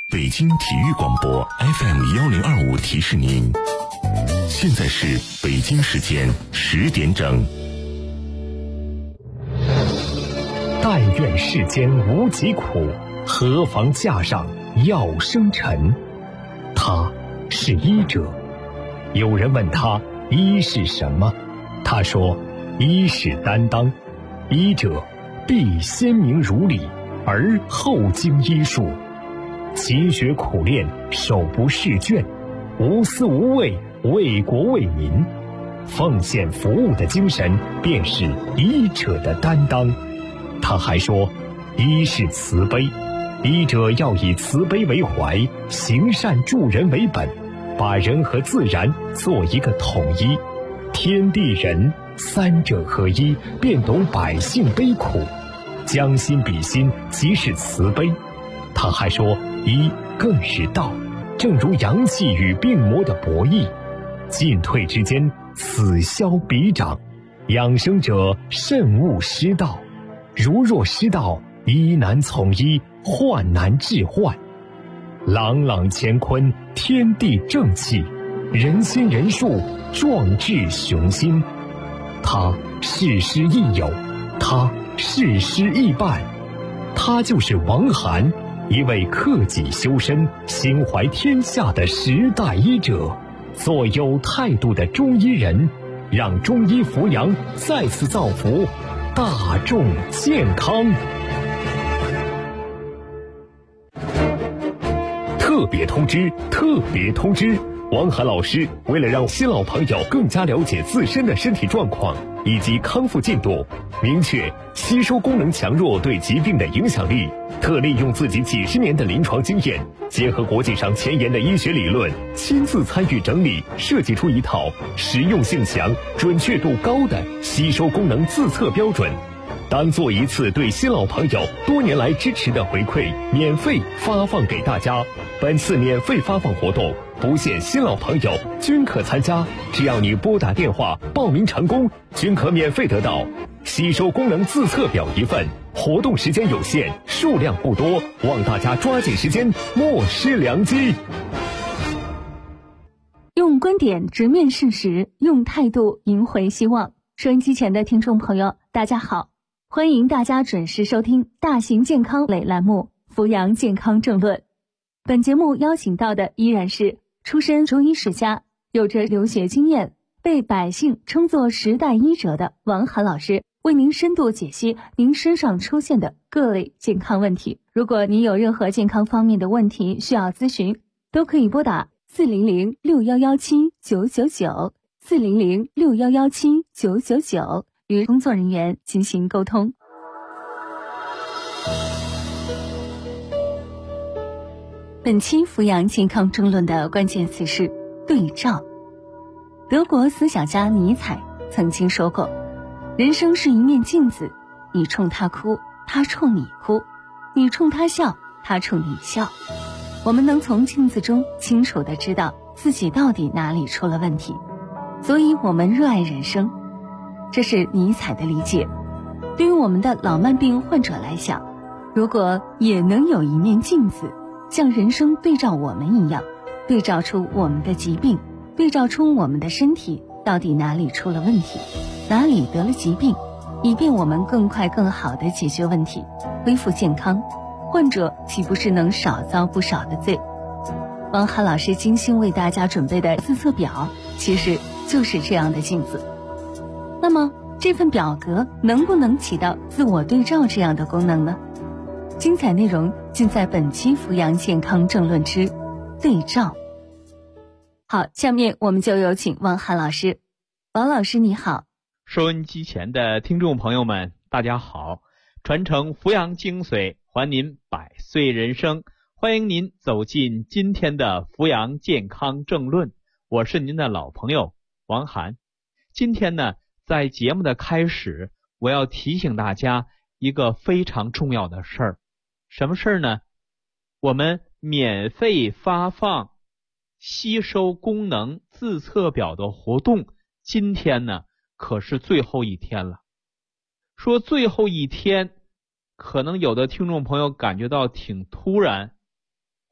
北京体育广播 FM1025提示您，现在是北京时间10点整。 但愿世间无疾苦，何妨架上药生尘。他是医者。有人问他医是什么，他说医是担当。医者必先明如理，而后经医术，勤学苦练，手不释卷，无私无畏，为国为民，奉献服务的精神便是医者的担当。他还说医是慈悲，医者要以慈悲为怀，行善助人为本，把人和自然做一个统一，天地人三者合一，便懂百姓悲苦，将心比心，即是慈悲。他还说医更是道，正如阳气与病魔的博弈，进退之间，此消彼长，养生者慎勿失道，如若失道，医难从医，患难治患。朗朗乾坤，天地正气，人心人术，壮志雄心。他事师亦友，他事师亦伴，他就是王涵，一位克己修身、心怀天下的时代医者，做有态度的中医人，让中医扶阳再次造福大众健康。特别通知，特别通知！王涵老师为了让新老朋友更加了解自身的身体状况以及康复进度，明确吸收功能强弱对疾病的影响力，特利用自己几十年的临床经验，结合国际上前沿的医学理论，亲自参与整理，设计出一套实用性强、准确度高的吸收功能自测标准。当做一次对新老朋友多年来支持的回馈，免费发放给大家。本次免费发放活动不限新老朋友均可参加，只要你拨打电话报名成功，均可免费得到吸收功能自测表一份。活动时间有限，数量不多，望大家抓紧时间，莫失良机。 用观点直面事实，用态度赢回希望。收音机前的听众朋友，大家好，欢迎大家准时收听大型健康类栏目《扶阳健康政论》。本节目邀请到的依然是出身中医世家，有着留学经验，被百姓称作时代医者的王涵老师，为您深度解析您身上出现的各类健康问题。如果您有任何健康方面的问题需要咨询，都可以拨打400-6117-999 400-6117-999与工作人员进行沟通。本期扶阳健康争论的关键词是对照。德国思想家尼采曾经说过，人生是一面镜子，你冲他哭，他冲你哭；你冲他笑，他冲你笑。我们能从镜子中清楚地知道自己到底哪里出了问题，所以我们热爱人生。这是尼采的理解。对于我们的老慢病患者来讲，如果也能有一面镜子，像人生对照我们一样，对照出我们的疾病，对照出我们的身体到底哪里出了问题，哪里得了疾病，以便我们更快更好地解决问题，恢复健康，患者岂不是能少遭不少的罪？王涵老师精心为大家准备的自测表其实就是这样的镜子。那么这份表格能不能起到自我对照这样的功能呢？精彩内容尽在本期扶阳健康政论之对照。好，下面我们就有请王涵老师。王老师你好。 收音机前的听众朋友们大家好，传承扶阳精髓，还您百岁人生，欢迎您走进今天的扶阳健康政论，我是您的老朋友王涵。今天呢，在节目的开始，我要提醒大家一个非常重要的事儿。什么事儿呢？我们免费发放吸收功能自测表的活动，今天呢可是最后一天了。说最后一天，可能有的听众朋友感觉到挺突然，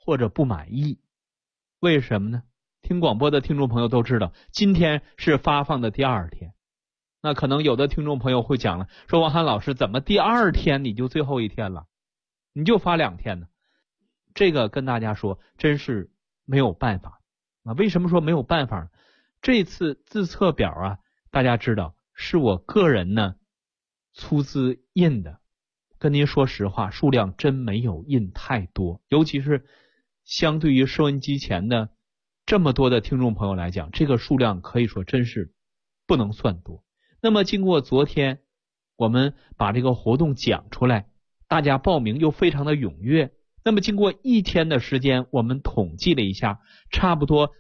或者不满意。为什么呢？听广播的听众朋友都知道，今天是发放的第2天。那可能有的听众朋友会讲了，说王涵老师，怎么第2天你就最后一天了，你就发2天呢？这个跟大家说，真是没有办法啊。为什么说没有办法呢？这次自测表啊，大家知道是我个人呢出资印的，跟您说实话，数量真没有印太多，尤其是相对于收音机前的这么多的听众朋友来讲，这个数量可以说真是不能算多。那么经过昨天我们把这个活动讲出来，大家报名又非常的踊跃，那么经过1天的时间，我们统计了一下，差不多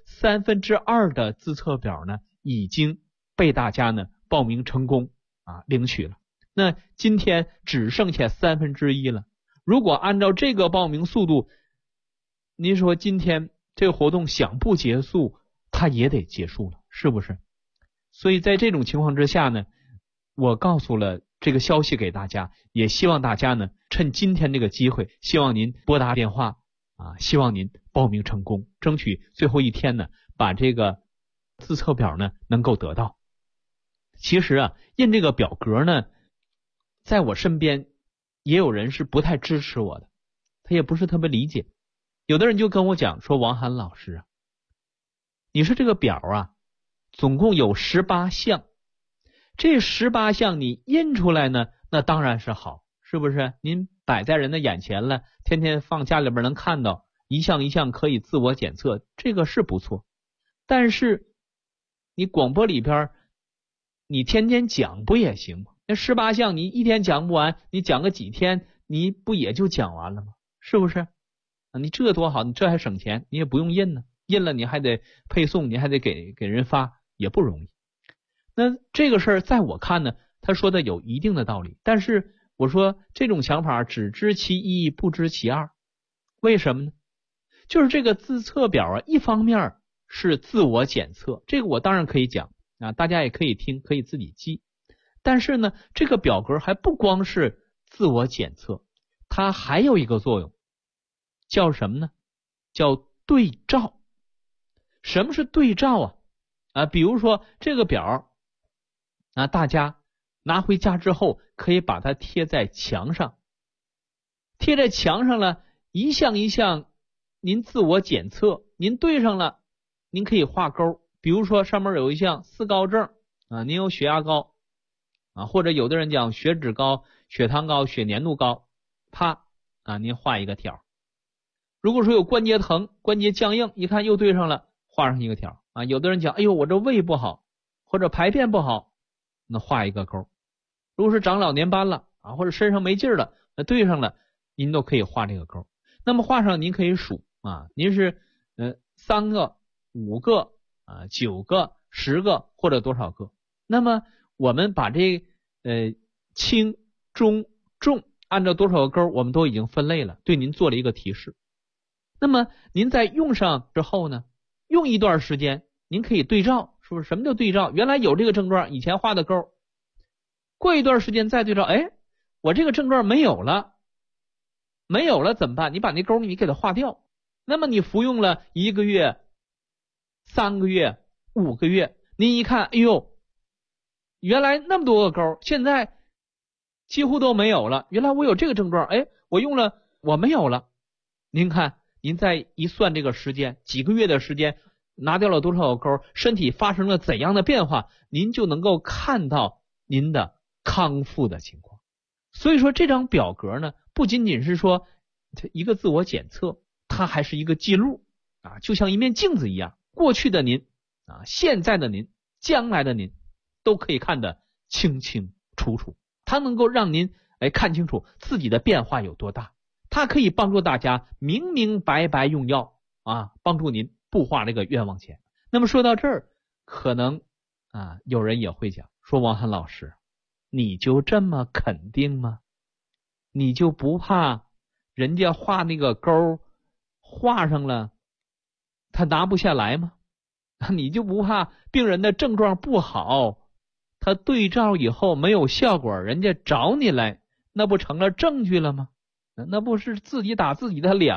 2/3的自测表呢已经被大家呢报名成功领取了。那今天只剩下1/3了。如果按照这个报名速度，您说今天这个活动想不结束，它也得结束了，是不是？所以在这种情况之下呢，我告诉了这个消息给大家，也希望大家呢趁今天这个机会，希望您拨打电话希望您报名成功，争取最后1天呢把这个自测表呢能够得到。其实印这个表格呢，在我身边也有人是不太支持我的，他也不是特别理解。有的人就跟我讲说，王涵老师你说这个表总共有18项，这18项你印出来呢，那当然是好，是不是？您摆在人的眼前了，天天放家里边能看到，一项一项可以自我检测，这个是不错。但是你广播里边你天天讲不也行吗？那18项你1天讲不完，你讲个几天，你不也就讲完了吗？是不是？你这多好，你这还省钱，你也不用印呢，印了你还得配送，你还得给人发，也不容易。那这个事儿在我看呢，他说的有一定的道理，但是我说这种想法只知其一不知其二。为什么呢？就是这个自测表一方面是自我检测，这个我当然可以讲大家也可以听，可以自己记。但是呢，这个表格还不光是自我检测，它还有一个作用，叫什么呢？叫对照。什么是对照比如说这个表大家拿回家之后可以把它贴在墙上，贴在墙上了，一项一项您自我检测，您对上了，您可以画勾。比如说上面有一项4高症您有血压高或者有的人讲血脂高、血糖高、血粘度高，啪您画一个条。如果说有关节疼、关节僵硬，一看又对上了，画上一个条有的人讲，哎呦，我这胃不好或者排便不好，那画一个勾。如果是长老年斑了或者身上没劲了，那对上了，您都可以画这个勾。那么画上您可以数您是3个、5个9个、10个或者多少个。那么我们把这轻、中、重按照多少个勾我们都已经分类了，对您做了一个提示。那么您在用上之后呢，用一段时间您可以对照，是不是？什么叫对照？原来有这个症状，以前画的勾，过一段时间再对照，我这个症状没有了怎么办？你把那勾你给它划掉。那么你服用了1个月、3个月、5个月，您一看，哎呦，原来那么多个勾，现在几乎都没有了。原来我有这个症状，我用了我没有了。您看，您再一算这个时间，几个月的时间，拿掉了多少个勾，身体发生了怎样的变化，您就能够看到您的康复的情况。所以说这张表格呢，不仅仅是说一个自我检测，它还是一个记录就像一面镜子一样，过去的您现在的您、将来的您都可以看得清清楚楚。它能够让您看清楚自己的变化有多大，它可以帮助大家明明白白用药帮助您不花这个冤枉钱。那么说到这儿，可能有人也会讲说，王涵老师，你就这么肯定吗？你就不怕人家画那个勾画上了他拿不下来吗？你就不怕病人的症状不好，他对照以后没有效果，人家找你来，那不成了证据了吗？那不是自己打自己的脸吗？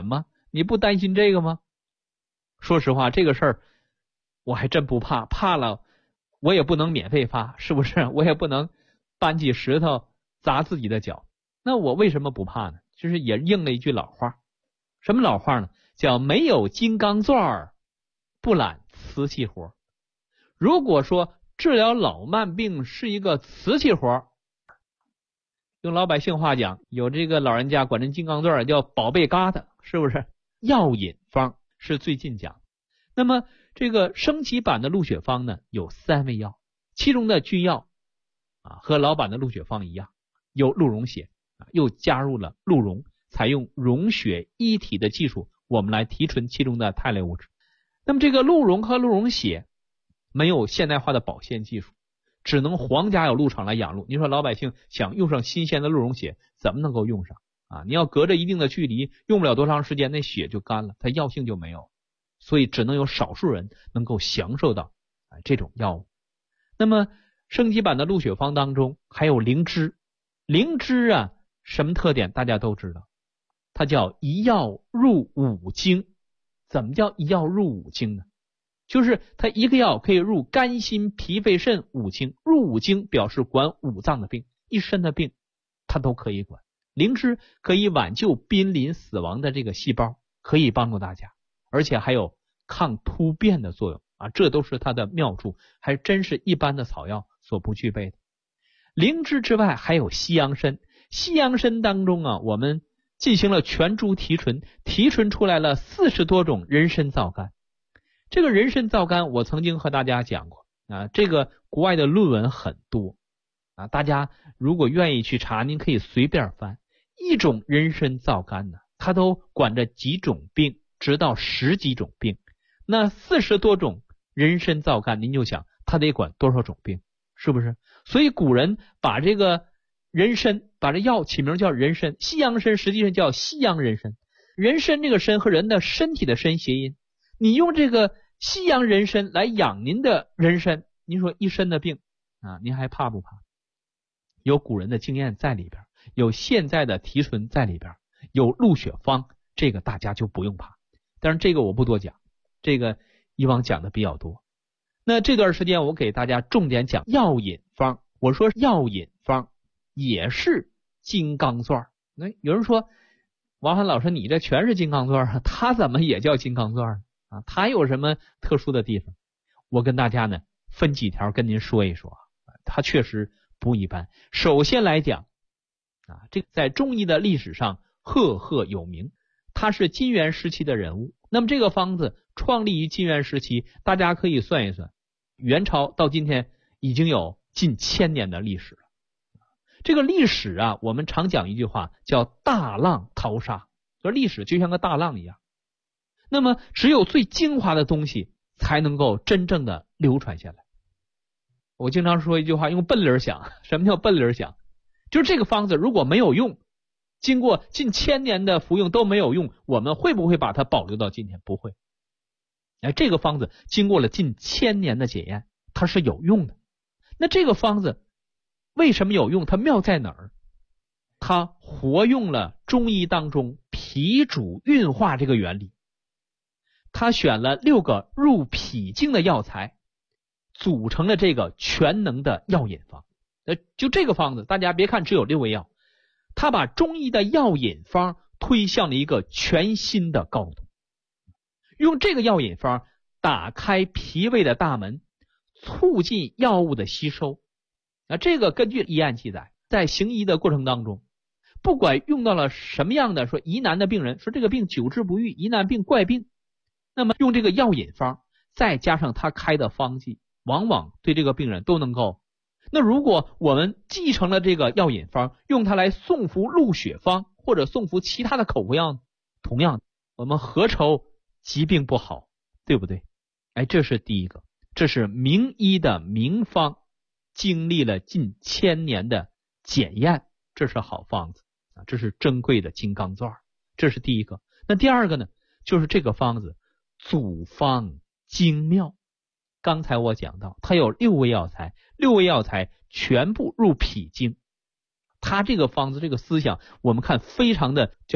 你不担心这个吗？说实话，这个事儿我还真不怕，怕了我也不能免费发，是不是？我也不能搬起石头砸自己的脚。那我为什么不怕呢？就是也应了一句老话。什么老话呢？叫没有金刚钻不揽瓷器活。如果说治疗老慢病是一个瓷器活，用老百姓话讲，有这个老人家管这金刚钻叫宝贝疙瘩，是不是？药引方是最近讲。那么这个升级版的鹿血方呢，有3味药，其中的君药和老版的鹿血方一样，有鹿茸血，又加入了鹿茸，采用溶血一体的技术，我们来提纯其中的肽类物质。那么这个鹿茸和鹿茸血没有现代化的保鲜技术，只能皇家有鹿场来养鹿。你说老百姓想用上新鲜的鹿茸血，怎么能够用上你要隔着一定的距离，用不了多长时间，那血就干了，它药性就没有，所以只能有少数人能够享受到这种药物。那么升级版的鹿血方当中还有灵芝。灵芝什么特点大家都知道，它叫一药入5经。怎么叫一药入5经呢？就是它一个药可以入肝心脾肺肾5经，入5经表示管5脏的病，一身的病它都可以管。灵芝可以挽救濒临死亡的这个细胞，可以帮助大家，而且还有抗突变的作用这都是它的妙处，还真是一般的草药所不具备的。灵芝之外还有西洋参。西洋参当中我们进行了全株提纯，提纯出来了40多种人参皂苷。这个人参皂苷我曾经和大家讲过这个国外的论文很多大家如果愿意去查，您可以随便翻。一种人参皂苷它都管着几种病，直到10几种病。那40多种人参皂苷，您就想它得管多少种病，是不是？所以古人把这个人参，把这药起名叫人参，西洋参实际上叫西洋人参。人参这个参和人的身体的参谐音，你用这个西洋人参来养您的人参，您说一身的病您还怕不怕？有古人的经验在里边，有现在的提纯在里边，有鹿血方，这个大家就不用怕。但是这个我不多讲，这个以往讲的比较多。那这段时间我给大家重点讲药引方。我说药引方也是金刚钻。那有人说王涵老师你这全是金刚钻他怎么也叫金刚钻他有什么特殊的地方？我跟大家呢分几条跟您说一说他确实不一般。首先来讲这在中医的历史上赫赫有名，他是金元时期的人物。那么这个方子创立于金元时期，大家可以算一算，元朝到今天已经有近1000年的历史了。这个历史我们常讲一句话叫大浪淘沙，这历史就像个大浪一样。那么只有最精华的东西才能够真正的流传下来。我经常说一句话，用笨铃响。什么叫笨铃响？就是这个方子如果没有用，经过近1000年的服用都没有用，我们会不会把它保留到今天？不会。这个方子经过了近1000年的检验，它是有用的。那这个方子为什么有用？它妙在哪儿？它活用了中医当中脾主运化这个原理。他选了6个入脾经的药材，组成了这个全能的药引方。就这个方子，大家别看只有6味药，他把中医的药引方推向了一个全新的高度。用这个药引方打开脾胃的大门，促进药物的吸收。这个根据医案记载，在行医的过程当中，不管用到了什么样的说疑难的病人，说这个病久治不愈，疑难病怪病，那么用这个药引方再加上他开的方剂，往往对这个病人都能够。那如果我们继承了这个药引方，用它来送服鹿血方或者送服其他的口服药，同样我们何愁疾病不好，对不对？这是第一个，这是名医的名方，经历了近1000年的检验，这是好方子这是珍贵的金刚钻，这是第一个。那第二个呢，就是这个方子组方精妙。刚才我讲到它有6味药材，6味药材全部入脾经。它这个方子这个思想我们看非常的叫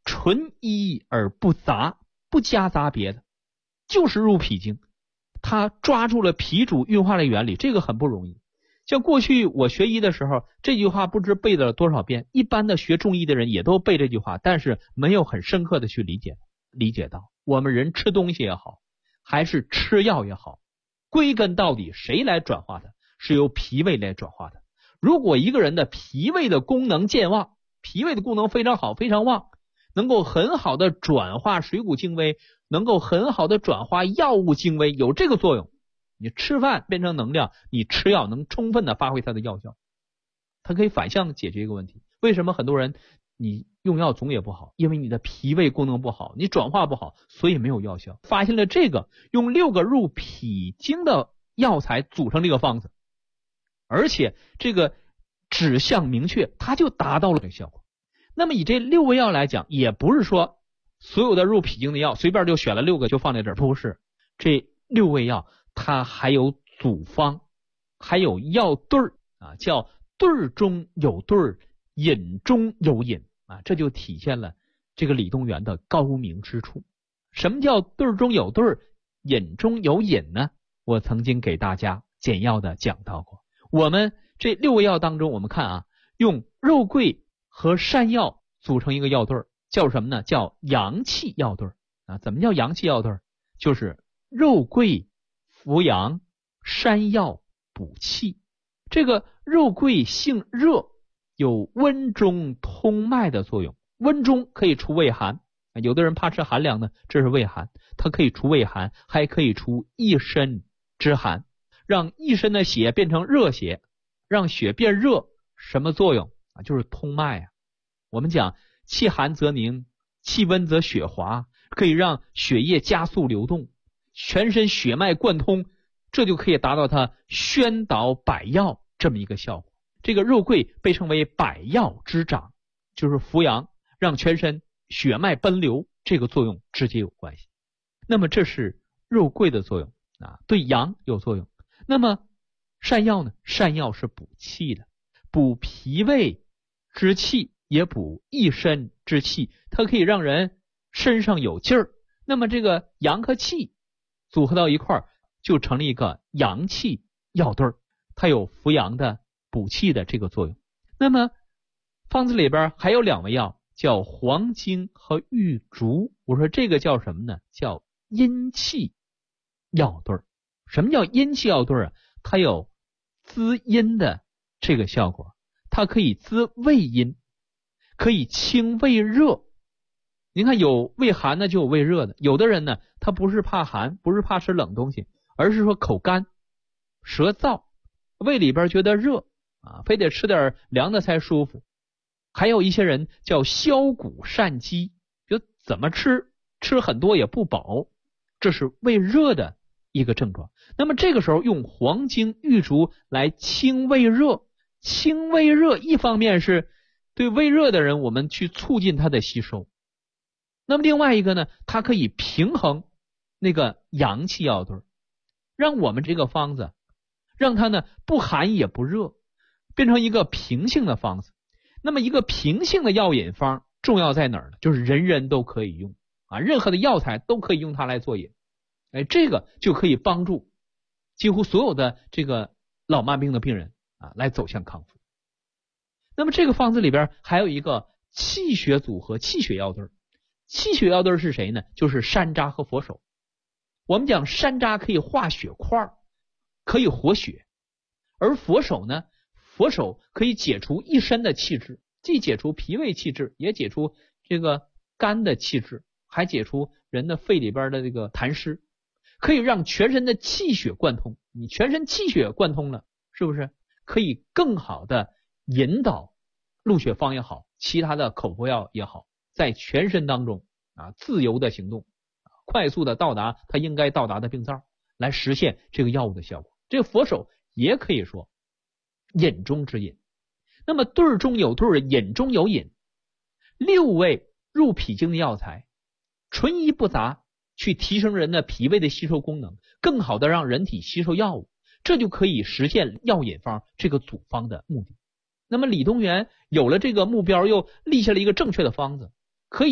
纯一而不杂，不夹杂别的，就是入脾经。他抓住了脾主运化的原理，这个很不容易。像过去我学医的时候，这句话不知背了多少遍，一般的学中医的人也都背这句话，但是没有很深刻的去理解到我们人吃东西也好，还是吃药也好，归根到底谁来转化的？是由脾胃来转化的。如果一个人的脾胃的功能健旺，脾胃的功能非常好非常旺，能够很好的转化水谷精微，能够很好的转化药物精微，有这个作用，你吃饭变成能量，你吃药能充分的发挥它的药效，它可以反向解决一个问题。为什么很多人你用药总也不好？因为你的脾胃功能不好，你转化不好，所以没有药效。发现了这个，用6个入脾经的药材组成这个方子，而且这个指向明确，它就达到了这个效果。那么以这6味药来讲，也不是说所有的入脾经的药随便就选了6个就放在这儿，不是。这6味药它还有组方，还有药对儿啊，叫对儿中有对儿，饮中有饮啊，这就体现了这个李东垣的高明之处。什么叫对儿中有对儿，饮中有饮呢？我曾经给大家简要的讲到过。我们这6味药当中，我们看啊，用肉桂和山药组成一个药对儿，叫什么呢？叫阳气药对儿啊。怎么叫阳气药对儿？就是肉桂扶阳，山药补气。这个肉桂性热，有温中通脉的作用，温中可以除胃寒，有的人怕吃寒凉呢，这是胃寒，它可以除胃寒，还可以除一身之寒，让一身的血变成热血，让血变热，什么作用啊？就是通脉啊。我们讲气寒则凝，气温则血滑，可以让血液加速流动，全身血脉贯通，这就可以达到它宣导百药这么一个效果。这个肉桂被称为百药之长，就是扶阳，让全身血脉奔流，这个作用直接有关系。那么这是肉桂的作用啊，对阳有作用。那么山药呢？山药是补气的，补脾胃之气，也补一身之气，它可以让人身上有劲儿。那么这个阳和气组合到一块儿，就成了一个阳气药对儿，它有扶阳的补气的这个作用。那么方子里边还有2味药，叫黄精和玉竹。我说这个叫什么呢？叫阴气药对儿。什么叫阴气药对儿啊？它有滋阴的这个效果，它可以滋胃阴，可以清胃热。您看有胃寒的就有胃热的，有的人呢他不是怕寒，不是怕吃冷东西，而是说口干舌燥，胃里边觉得热啊，非得吃点凉的才舒服。还有一些人叫消谷善饥，就怎么吃很多也不饱，这是胃热的一个症状。那么这个时候用黄精玉竹来清胃热，清胃热一方面是对胃热的人我们去促进它的吸收，那么另外一个呢，它可以平衡那个阳气药对儿，让我们这个方子让它呢不寒也不热，变成一个平性的方子。那么一个平性的药引方重要在哪儿呢？就是人人都可以用啊，任何的药材都可以用它来做引，这个就可以帮助几乎所有的这个老慢病的病人啊来走向康复。那么这个方子里边还有一个气血组合，气血药对儿。气血药对儿是谁呢？就是山楂和佛手。我们讲山楂可以化血块，可以活血，而佛手呢，佛手可以解除一身的气滞，既解除脾胃气滞，也解除这个肝的气滞，还解除人的肺里边的这个痰湿，可以让全身的气血贯通。你全身气血贯通了，是不是可以更好的引导鹿血方也好，其他的口服药也好，在全身当中啊自由的行动，快速的到达它应该到达的病灶，来实现这个药物的效果。这个佛手也可以说饮中之饮。那么对儿中有对儿，饮中有饮，6味入脾经的药材，纯一不杂，去提升人的脾胃的吸收功能，更好的让人体吸收药物，这就可以实现药引方这个组方的目的。那么李东垣有了这个目标，又立下了一个正确的方子，可以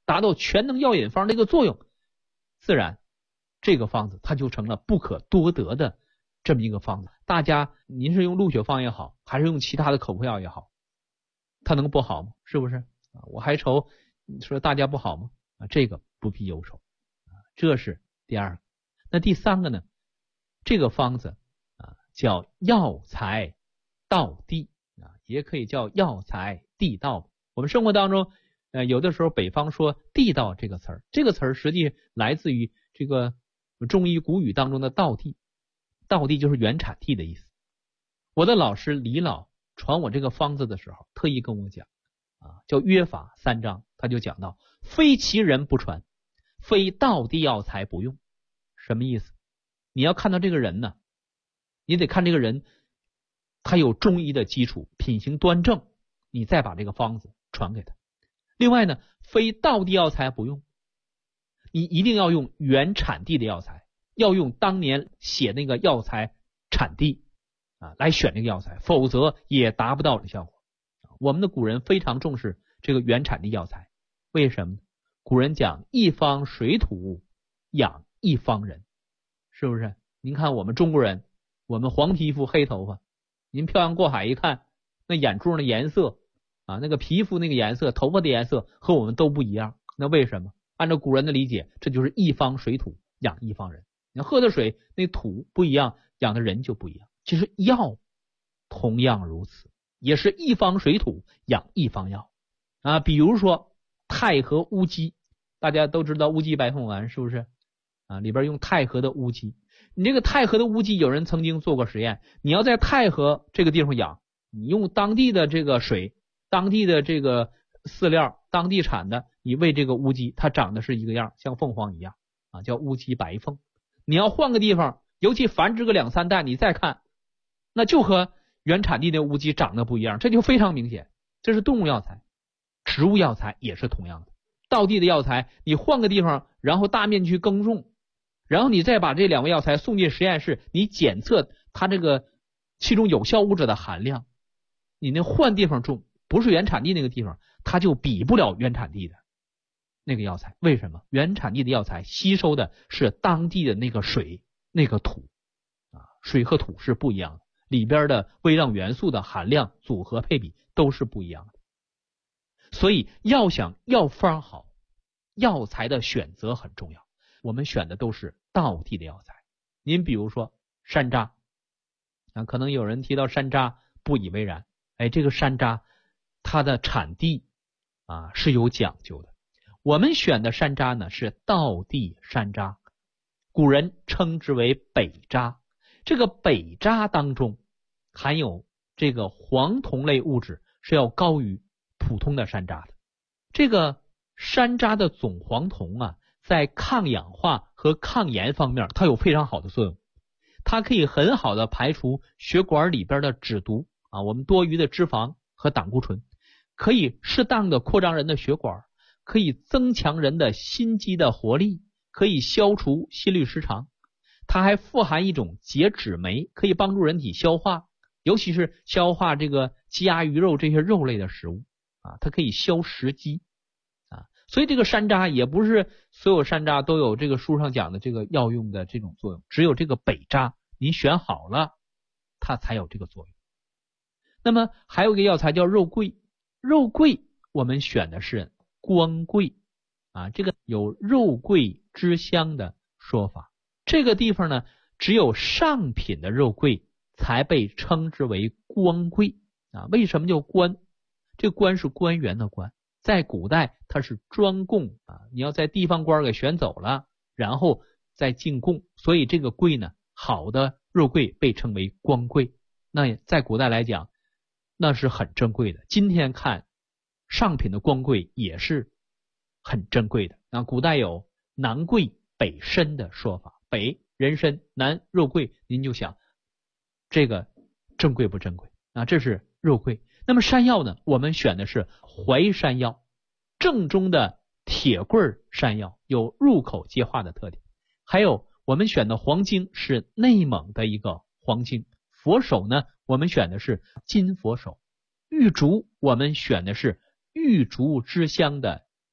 达到全能药引方的一个作用，自然这个方子它就成了不可多得的这么一个方子。大家您是用鹿血方也好，还是用其他的口服药也好，它能不好吗？是不是？我还愁你说大家不好吗？这个不必忧愁。这是第二个。那第三个呢？这个方子叫药材道地，也可以叫药材地道。我们生活当中有的时候北方说地道这个词儿，这个词儿实际来自于这个中医古语当中的道地，道地就是原产地的意思。我的老师李老传我这个方子的时候特意跟我讲叫约法三章，他就讲到非其人不传，非道地药材不用。什么意思？你要看到这个人呢，你得看这个人他有中医的基础，品行端正，你再把这个方子传给他。另外呢，非道地药材不用，你一定要用原产地的药材，要用当年写那个药材产地来选这个药材，否则也达不到这效果。我们的古人非常重视这个原产地药材，为什么呢？古人讲一方水土养一方人，是不是？您看我们中国人，我们黄皮肤黑头发，您漂洋过海一看，那眼珠的颜色那个皮肤那个颜色，头发的颜色和我们都不一样。那为什么？按照古人的理解，这就是一方水土养一方人。你喝的水那土不一样，养的人就不一样。其实药同样如此，也是一方水土养一方药比如说太和乌鸡，大家都知道乌鸡白凤丸是不是里边用太和的乌鸡。你这个太和的乌鸡，有人曾经做过实验，你要在太和这个地方养，你用当地的这个水，当地的这个饲料，当地产的，你喂这个乌鸡，它长得是一个样，像凤凰一样叫乌鸡白凤。你要换个地方，尤其繁殖个2-3代，你再看，那就和原产地的乌鸡长得不一样，这就非常明显。这是动物药材，植物药材也是同样的。道地的药材，你换个地方，然后大面积耕种，然后你再把这2味药材送进实验室，你检测它这个其中有效物质的含量，你那换地方种，不是原产地那个地方，它就比不了原产地的那个药材。为什么？原产地的药材吸收的是当地的那个水那个土水和土是不一样的，里边的微量元素的含量组合配比都是不一样的。所以要想药方好，药材的选择很重要，我们选的都是道地的药材。您比如说山楂可能有人提到山楂不以为然，这个山楂它的产地是有讲究的。我们选的山楂呢是道地山楂，古人称之为北楂。这个北楂当中含有这个黄酮类物质是要高于普通的山楂的。这个山楂的总黄酮在抗氧化和抗炎方面它有非常好的作用，它可以很好的排除血管里边的脂毒我们多余的脂肪和胆固醇，可以适当的扩张人的血管，可以增强人的心肌的活力，可以消除心律失常。它还富含一种解脂酶，可以帮助人体消化，尤其是消化这个鸡鸭鱼肉这些肉类的食物它可以消食积所以这个山楂也不是所有山楂都有这个书上讲的这个药用的这种作用，只有这个北楂您选好了它才有这个作用。那么还有一个药材叫肉桂，肉桂我们选的是光桂这个有肉桂之乡的说法。这个地方呢只有上品的肉桂才被称之为官桂为什么叫官？这个官是官员的官，在古代它是专供你要在地方官给选走了，然后再进贡，所以这个桂呢，好的肉桂被称为官桂。那在古代来讲那是很珍贵的，今天看上品的官桂也是很珍贵的古代有南桂北参的说法，北人参，南肉桂，您就想这个珍贵不珍贵这是肉桂。那么山药呢，我们选的是淮山药，正宗的铁棍山药，有入口即化的特点。还有我们选的黄精是内蒙的一个黄精，佛手呢我们选的是金佛手，玉竹我们选的是玉竹之乡的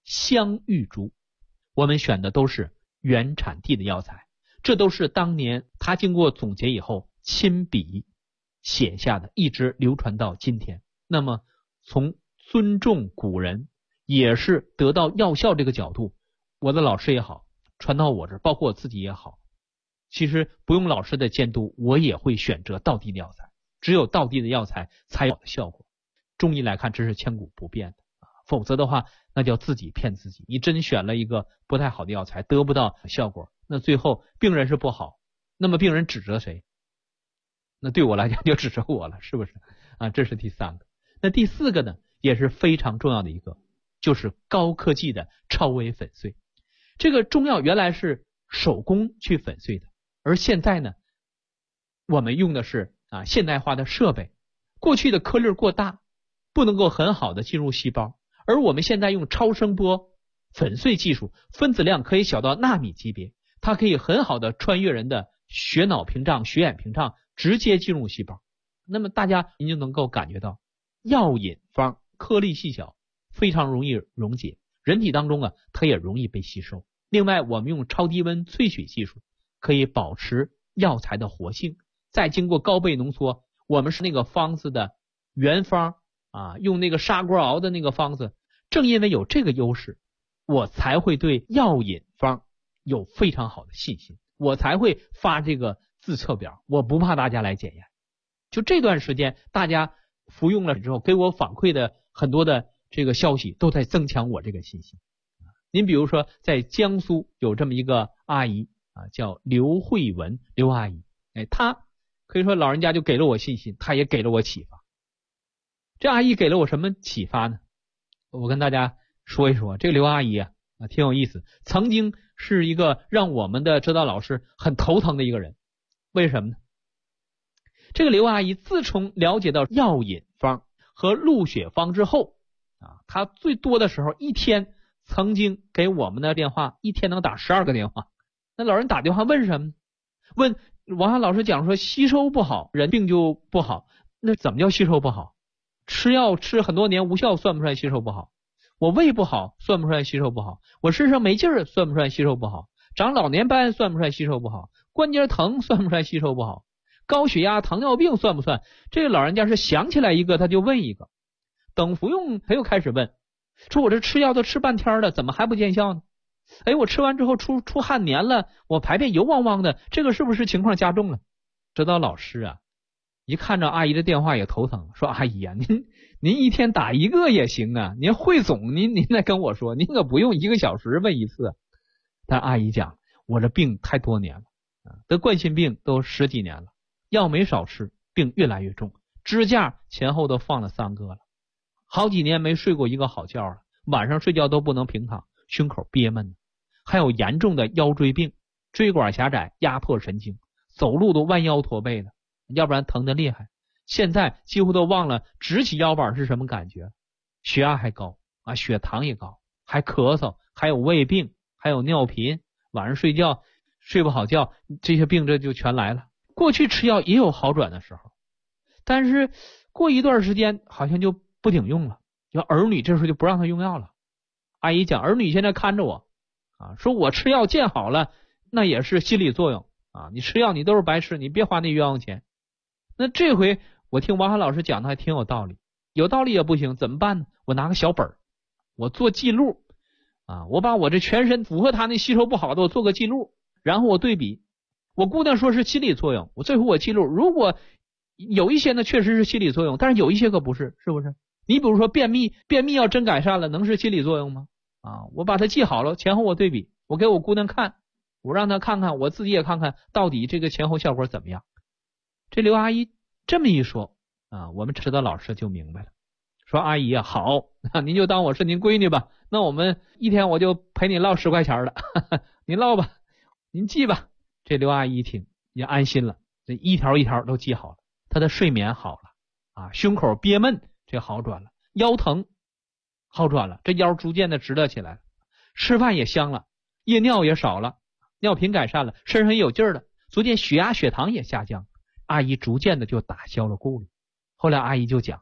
香玉竹。我们选的都是原产地的药材，这都是当年他经过总结以后亲笔写下的，一直流传到今天。那么从尊重古人，也是得到药效这个角度，我的老师也好，传到我这，包括我自己也好，其实不用老师的监督，我也会选择道地的药材，只有道地的药材才有的效果。中医来看，这是千古不变的，否则的话那叫自己骗自己。你真选了一个不太好的药材，得不到效果，那最后病人是不好，那么病人指责谁？那对我来讲就指责我了，是不是啊？这是第三个。那第四个呢，也是非常重要的一个，就是高科技的超微粉碎。这个中药原来是手工去粉碎的，而现在呢，我们用的是现代化的设备。过去的颗粒过大，不能够很好的进入细胞，而我们现在用超声波粉碎技术，分子量可以小到纳米级别，它可以很好的穿越人的血脑屏障、血眼屏障，直接进入细胞。那么大家您就能够感觉到，药引方颗粒细小，非常容易溶解，人体当中它也容易被吸收。另外我们用超低温萃取技术，可以保持药材的活性，再经过高倍浓缩，我们是那个方子的原方用那个砂锅熬的那个方子。正因为有这个优势，我才会对药引方有非常好的信心，我才会发这个自测表，我不怕大家来检验。就这段时间大家服用了之后给我反馈的很多的这个消息，都在增强我这个信心。您比如说在江苏有这么一个阿姨叫刘慧文，刘阿姨，她可以说老人家就给了我信心，她也给了我启发。这阿姨给了我什么启发呢？我跟大家说一说，这个刘阿姨挺有意思，曾经是一个让我们的指导老师很头疼的一个人。为什么呢？这个刘阿姨自从了解到药引方和鹿血方之后她最多的时候一天曾经给我们的电话一天能打12个电话。那老人打电话问什么呢？问王涵老师讲说吸收不好，人病就不好。那怎么叫吸收不好？吃药吃很多年无效算不出来吸收不好，我胃不好算不出来吸收不好，我身上没劲儿算不出来吸收不好，长老年斑算不出来吸收不好，关节疼算不出来吸收不好，高血压糖尿病算不算？这个老人家是想起来一个他就问一个，等服用他又开始问，说我这吃药都吃半天了，怎么还不见效呢？我吃完之后出汗黏了，我排便油汪汪的，这个是不是情况加重了？指导老师一看着阿姨的电话也头疼，说阿姨您一天打一个也行您汇总您再跟我说，您可不用1个小时问一次。但阿姨讲，我这病太多年了得冠心病都10几年了，药没少吃，病越来越重，支架前后都放了3个了，好几年没睡过一个好觉了，晚上睡觉都不能平躺，胸口憋闷，还有严重的腰椎病，椎管狭窄压迫神经，走路都弯腰驼背的，要不然疼得厉害。现在几乎都忘了直起腰板是什么感觉，血压还高血糖也高，还咳嗽，还有胃病，还有尿频，晚上睡觉睡不好觉，这些病这就全来了。过去吃药也有好转的时候，但是过一段时间好像就不顶用了，就儿女这时候就不让他用药了。阿姨讲，儿女现在看着我说我吃药见好了，那也是心理作用你吃药你都是白吃，你别花那冤枉钱。那这回我听王涵老师讲的还挺有道理，有道理也不行，怎么办呢？我拿个小本我做记录我把我这全身符合他那吸收不好的我做个记录，然后我对比，我姑娘说是心理作用，我这回我记录，如果有一些呢确实是心理作用，但是有一些可不是，是不是？你比如说便秘要真改善了，能是心理作用吗？我把它记好了，前后我对比，我给我姑娘看，我让她看看，我自己也看看到底这个前后效果怎么样。这刘阿姨这么一说我们指导老师就明白了，说阿姨好您就当我是您闺女吧，那我们一天我就陪你唠10块钱了您唠吧，您记吧。这刘阿姨一听也安心了，这一条一条都记好了，她的睡眠好了胸口憋闷这好转了，腰疼好转了，这腰逐渐的直了起来了，吃饭也香了，夜尿也少了，尿频改善了，身上也有劲儿了，逐渐血压血糖也下降，阿姨逐渐的就打消了顾虑。后来阿姨就讲，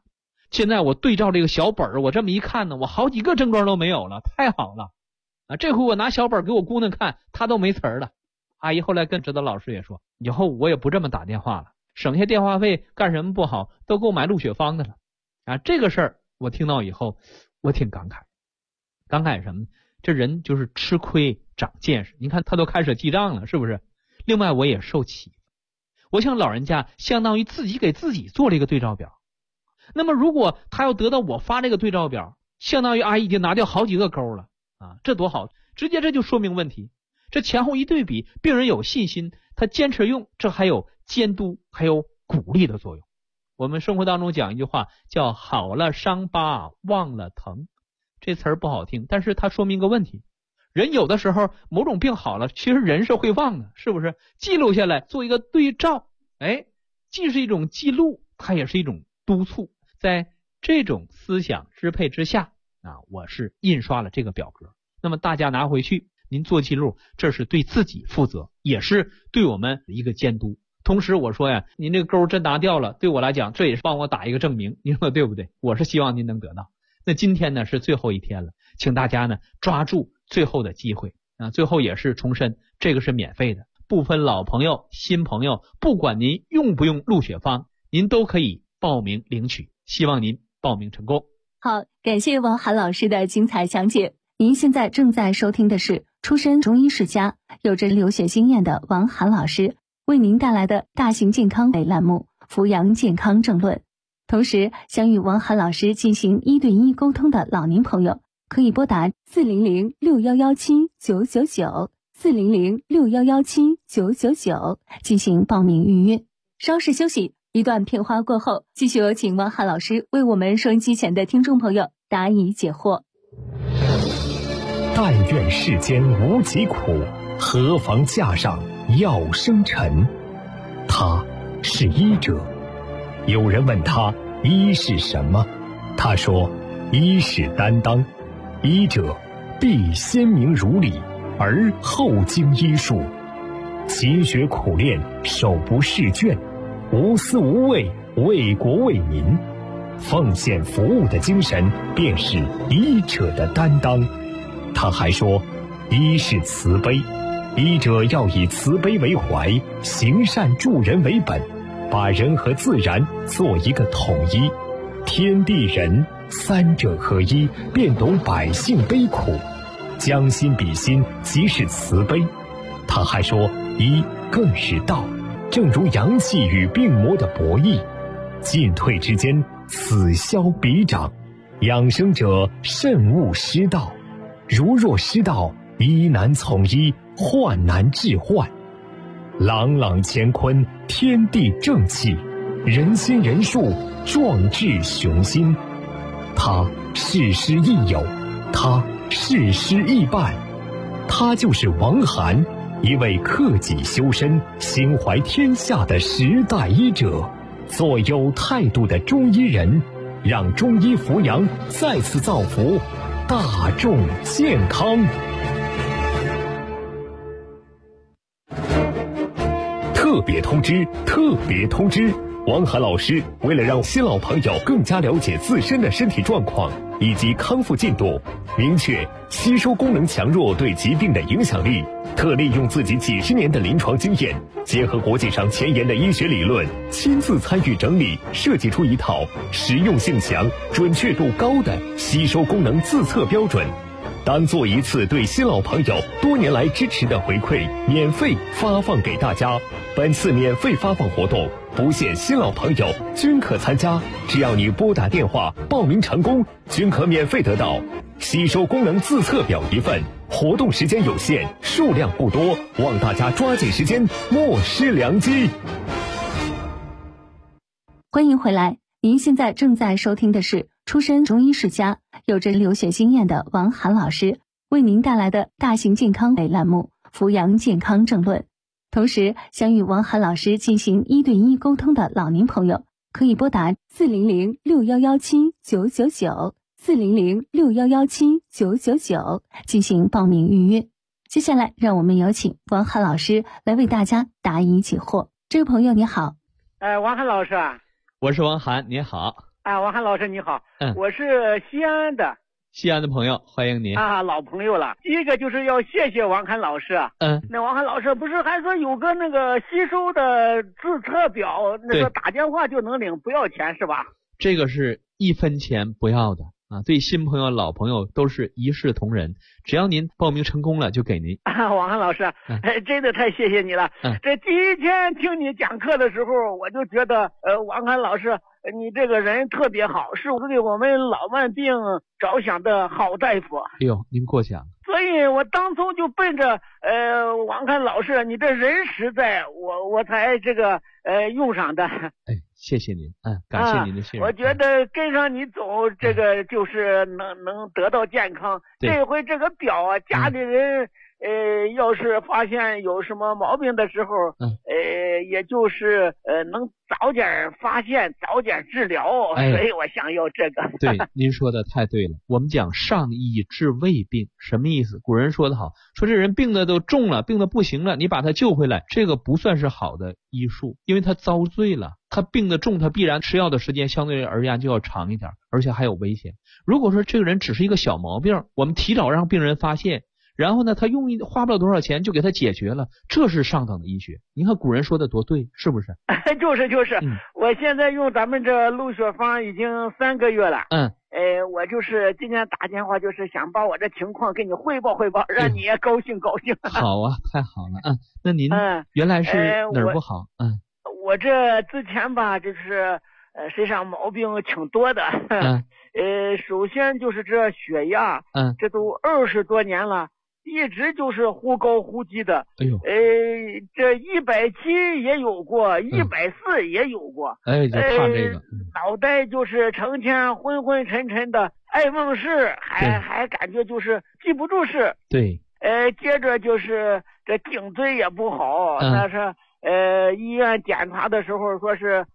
现在我对照这个小本儿，我这么一看呢，我好几个症状都没有了，太好了啊！这回我拿小本给我姑娘看，她都没词儿了。阿姨后来跟指导老师也说，以后我也不这么打电话了，省下电话费干什么不好，都给我买鹿血方的了啊！这个事儿我听到以后，我挺感慨。感慨什么呢？这人就是吃亏长见识，你看他都开始记账了，是不是？另外我也受启发，我想老人家相当于自己给自己做了一个对照表。那么如果他要得到我发这个对照表，相当于阿姨已经拿掉好几个勾了啊，这多好，直接这就说明问题。这前后一对比，病人有信心，他坚持用，这还有监督还有鼓励的作用。我们生活当中讲一句话叫好了伤疤忘了疼，这词儿不好听，但是它说明个问题，人有的时候某种病好了，其实人是会忘的，是不是？记录下来做一个对照，既是一种记录，它也是一种督促。在这种思想支配之下啊，我是印刷了这个表格，那么大家拿回去您做记录，这是对自己负责，也是对我们一个监督。同时我说呀，您这个勾真拿掉了，对我来讲这也是帮我打一个证明，您说对不对？我是希望您能得到。那今天呢是最后一天了，请大家呢抓住最后的机会啊！最后也是重申，这个是免费的，不分老朋友新朋友，不管您用不用鹿血方，您都可以报名领取，希望您报名成功。 好，感谢王涵老师的精彩讲解。您现在正在收听的是出身中医世家，有着流血经验的王涵老师为您带来的大型健康类栏目《扶阳健康政论》。同时，想与王涵老师进行1对1沟通的老年朋友，可以拨打400611799 400611799进行报名预约。稍事休息，一段片花过后，继续有请王涵老师为我们收音机前的听众朋友答疑解惑。 但愿世间无疾苦，何妨架上药生尘。他是医者。有人问他医是什么，他说医是担当，医者必先明如理，而后经医术，勤学苦练，手不释卷，无私无畏，为国为民，奉献服务的精神便是医者的担当。他还说医是慈悲，医者要以慈悲为怀，行善助人为本，把人和自然做一个统一，天地人三者合一，便懂百姓悲苦，将心比心，即是慈悲。他还说医更是道，正如阳气与病魔的博弈，进退之间，此消彼长，养生者慎勿失道，如若失道，医难从医，患难治患。朗朗乾坤，天地正气，人心人术，壮志雄心。他事师亦友，他事师亦伴，他就是王涵，一位克己修身、心怀天下的时代医者，做有态度的中医人，让中医扶阳再次造福大众健康。特别通知，特别通知！王涵老师为了让新老朋友更加了解自身的身体状况以及康复进度，明确吸收功能强弱对疾病的影响力，特利用自己几十年的临床经验，结合国际上前沿的医学理论，亲自参与整理，设计出一套实用性强、准确度高的吸收功能自测标准。当做一次对新老朋友多年来支持的回馈，免费发放给大家。本次免费发放活动不限新老朋友均可参加，只要你拨打电话报名成功，均可免费得到吸收功能自测表一份。活动时间有限，数量不多，望大家抓紧时间，莫失良机。 欢迎回来，您现在正在收听的是出身中医世家、有着流血经验的王涵老师为您带来的大型健康类栏目《扶阳健康政论》。同时，想与王涵老师进行1对1沟通的老年朋友，可以拨打400611799 400611799进行报名预约。接下来，让我们有请王涵老师来为大家答疑解惑。这位朋友你好。 王涵老师啊。 我是王涵，您好。 啊，王涵老师你好， 嗯， 我是西安的。 西安的朋友，欢迎您啊，老朋友了。第一个就是要谢谢王涵老师。那王涵老师不是还说有个那个吸收的自测表，那个打电话就能领，不要钱是吧？这个是1分钱不要的啊，对新朋友老朋友都是一视同仁，只要您报名成功了就给您。王涵老师，真的太谢谢你了。这第一天听你讲课的时候，我就觉得王涵老师你这个人特别好，是为我们老万病着想的好大夫。哎呦，您过奖。所以我当初就奔着王涵老师你这人实在，我才这个用上的。哎，谢谢您，感谢您的信任。我觉得跟上你走，这个就是能得到健康。这回这个表啊，家里人要是发现有什么毛病的时候，也就是能早点发现，早点治疗，所以我想要这个。对，您说的太对了。我们讲上医治未病，什么意思？古人说得好，说这人病的都重了，病的不行了，你把他救回来，这个不算是好的医术，因为他遭罪了。他病得重，他必然吃药的时间相对而言就要长一点，而且还有危险。如果说这个人只是一个小毛病，我们提早让病人发现，然后呢，他花不了多少钱就给他解决了，这是上等的医学。你看古人说的多对，是不是？就是，我现在用咱们这鹿血方已经3个月了。我就是今天打电话，就是想把我这情况给你汇报汇报，让你也高兴高兴。好啊，太好了。那您原来是哪儿不好？我这之前吧，就是身上毛病挺多的。首先就是这血压，这都20多年了。一直就是忽高忽低的。哎呦，这170也有过，140也有过。就怕这个。脑袋就是成天昏昏沉沉的，爱梦事，还感觉就是记不住事。对。接着就是这颈椎也不好，但是医院检查的时候说是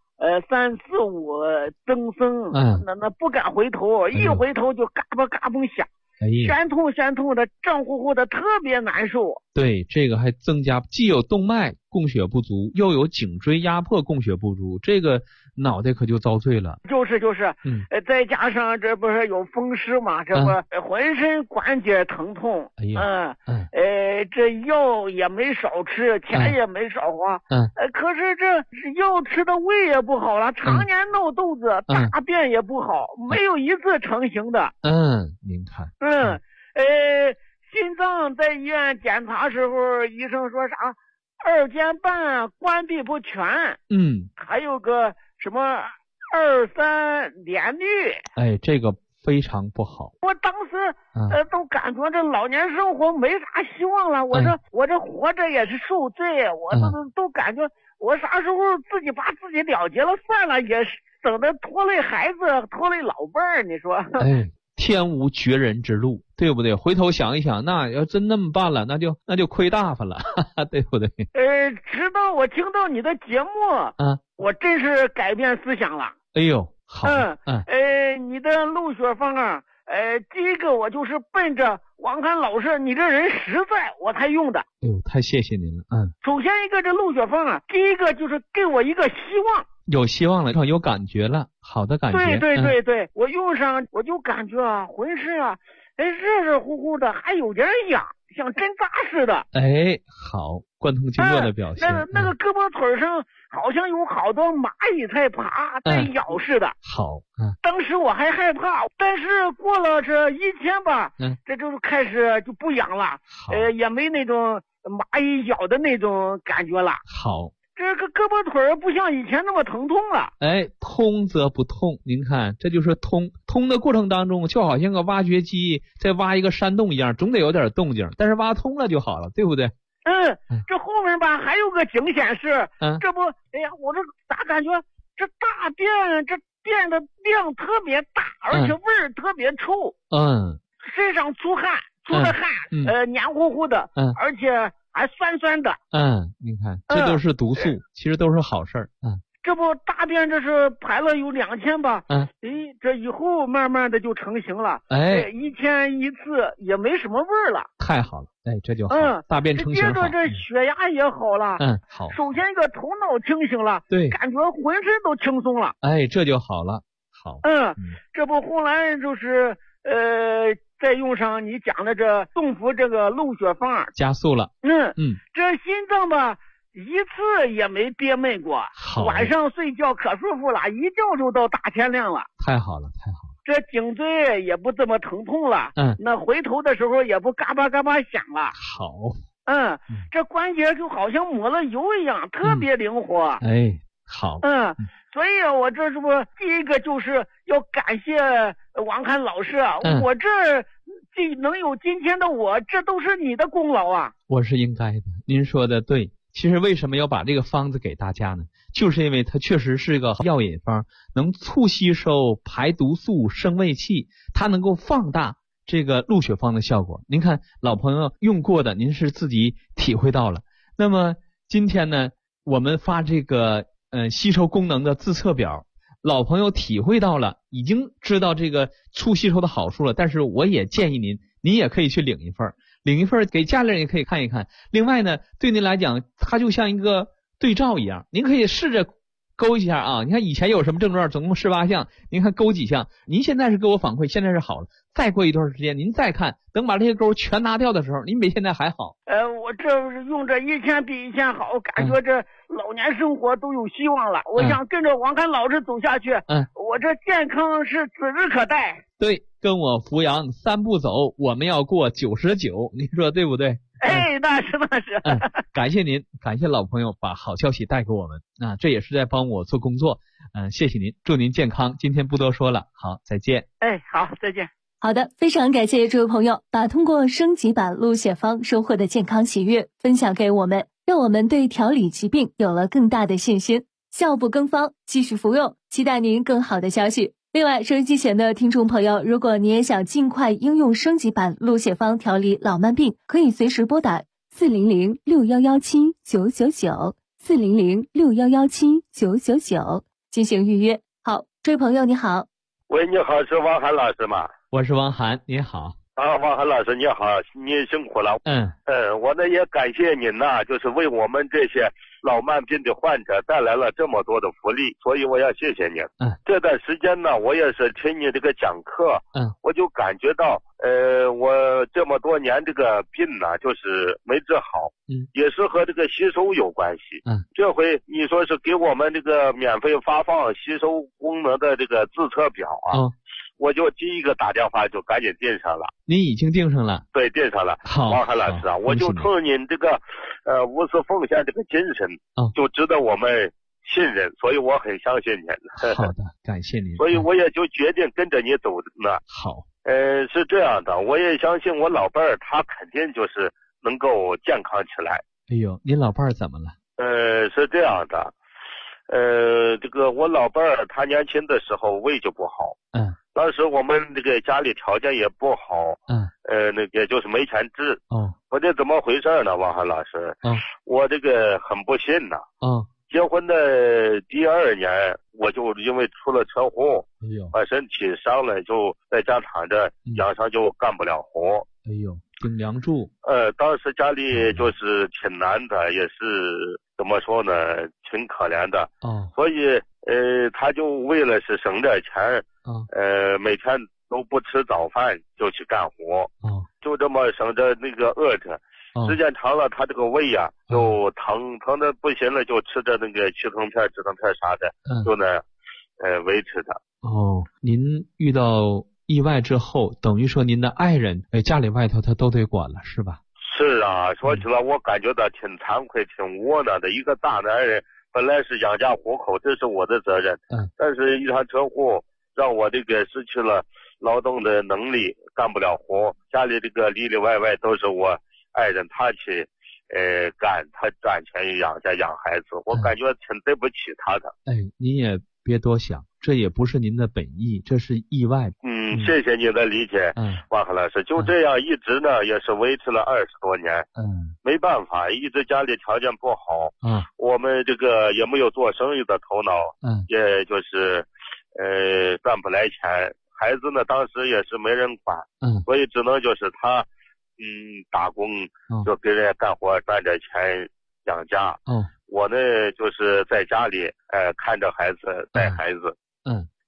3、4、5增生，那不敢回头，一回头就嘎嘣嘎嘣响。酸痛的，胀乎乎的，特别难受。对，这个还增加，既有动脉供血不足，又有颈椎压迫供血不足，这个脑袋可就遭罪了。就是，再加上这不是有风湿嘛，这不浑身关节疼痛。这药也没少吃，钱也没少花。可是这药吃的胃也不好了，常年闹肚子，大便也不好，没有一次成型的。您看。心脏在医院检查时候，医生说啥2间半关闭不全，还有个什么2、3连律，这个非常不好。我当时都感觉这老年生活没啥希望了，我这活着也是受罪，我都感觉我啥时候自己把自己了结了算了，也省得拖累孩子，拖累老辈儿，你说。天无绝人之路，对不对？回头想一想，那要真那么办了，那就亏大发了，对不对？直到我听到你的节目，我真是改变思想了。哎呦，好。你的鹿血方啊，第一个我就是奔着王涵老师你这人实在我才用的。哎呦，太谢谢您了。首先一个这鹿血方啊，第一个就是给我一个希望。有希望了，有感觉了，好的感觉。对，我用上我就感觉啊，浑身啊，热热乎乎的，还有点痒，像针扎似的。好，贯通经络的表现。那个胳膊腿上好像有好多蚂蚁在爬，在咬似的。好，当时我还害怕，但是过了这1天吧，这就开始就不痒了，也没那种蚂蚁咬的那种感觉了。好。这个胳膊腿不像以前那么疼痛了。通则不痛，您看这就是通的过程当中，就好像个挖掘机在挖一个山洞一样，总得有点动静，但是挖通了就好了，对不对？这后面吧还有个警显示，这不，我这咋感觉这大便这便的量特别大，而且味儿特别臭。身上出的汗，黏糊糊的，而且还酸酸的。你看，这都是毒素，其实都是好事儿。这不大便这是排了有2天吧？这以后慢慢的就成型了。1天1次也没什么味儿了。太好了，这就好。大便成型好。接着这血压也好了。好。首先一个头脑清醒了，对，感觉浑身都轻松了。这就好了。 好。 这不后来就是再用上你讲的这动服这个漏血方， 加速了。 这心脏吧一次也没憋闷过，晚上睡觉可舒服了，一觉就到大天亮了。 太好了，太好了。 这颈椎也不这么疼痛了，那回头的时候也不嘎巴嘎巴响了。 好。 这关节就好像抹了油一样，特别灵活。 哎，好。 所以我这是不是第一个就是要感谢王涵老师啊？我这能有今天的我，这都是你的功劳啊！ 我是应该的，您说的对。其实为什么要把这个方子给大家呢？就是因为它确实是一个药引方，能促吸收、排毒素、升胃气，它能够放大这个录血方的效果。您看老朋友用过的，您是自己体会到了。那么今天呢，我们发这个吸收功能的自测表，老朋友体会到了，已经知道这个促吸收的好处了。但是我也建议您也可以去领一份给家里人也可以看一看。另外呢，对您来讲它就像一个对照一样，您可以试着勾一下啊。你看以前有什么症状，总共18项，您看勾几项。您现在是给我反馈现在是好了，再过一段时间您再看，等把这些勾全拿掉的时候，您比现在还好。 我这用着一天比一天好，感觉这老年生活都有希望了。我想跟着王涵老师走下去，我这健康是指日可待。 对，跟我扶阳3步走，我们要过99，您说对不对？ 那是。 感谢您，感谢老朋友把好消息带给我们，这也是在帮我做工作。谢谢您，祝您健康。今天不多说了，好，再见。 好，再见。 好的，非常感谢这位朋友把通过升级版录血方收获的健康喜悦分享给我们，让我们对调理疾病有了更大的信心。效不更方，继续服用，期待您更好的消息。另外，收音机前的听众朋友，如果你也想尽快应用升级版录血方调理老慢病，可以随时拨打400-6117-999 400-6117-999进行预约。好，这位朋友你好。 喂，你好，是王涵老师吗？ 我是王涵，你好。 王涵老师你好，你辛苦了。我呢也感谢您呐，就是为我们这些老慢病的患者带来了这么多的福利，所以我要谢谢您。这段时间呢，我也是听你这个讲课，我就感觉到，我这么多年这个病呢，就是没治好，也是和这个吸收有关系。这回你说是给我们这个免费发放吸收功能的这个自测表啊。我就第一个打电话就赶紧订上了。 您已经订上了？对， 订上了。 好， 王涵老师啊，我就冲您这个无私奉献这个精神，就值得我们信任，所以我很相信您。 好的，感谢您。 所以我也就决定跟着你走呢。 好， 是这样的，我也相信我老伴儿他肯定就是能够健康起来。 哎呦，您老伴儿怎么了？ 是这样的，这个我老伴儿他年轻的时候胃就不好。当时我们这个家里条件也不好，那个就是没钱治。我这怎么回事呢，王涵老师？我这个很不幸呐。结婚的第2年，我就因为出了车祸，把身体伤了，就在家躺着，养伤就干不了活。 顶梁柱。 当时家里就是挺难的，也是怎么说呢，挺可怜的。所以他就为了是省点钱，每天都不吃早饭就去干活，就这么省着那个饿着，时间长了他这个胃呀就疼的不行了，就吃着那个止疼片啥的，就能维持着。 您遇到意外之后，等于说您的爱人家里外头他都得管了是吧？ 是啊，说起来我感觉到挺惭愧挺窝囊的，一个大男人本来是养家糊口，这是我的责任，但是一场车祸让我这个失去了劳动的能力，干不了活，家里这个里里外外都是我爱人他去干，他赚钱养家养孩子，我感觉挺对不起他的。 您也别多想，这也不是您的本意，这是意外。 谢谢您的理解。王涵老师，就这样一直呢也是维持了20多年。没办法，一直家里条件不好。我们这个也没有做生意的头脑。也就是赚不来钱，孩子呢当时也是没人管。所以只能就是他打工，就给人家干活赚点钱养家。我呢就是在家里看着孩子带孩子。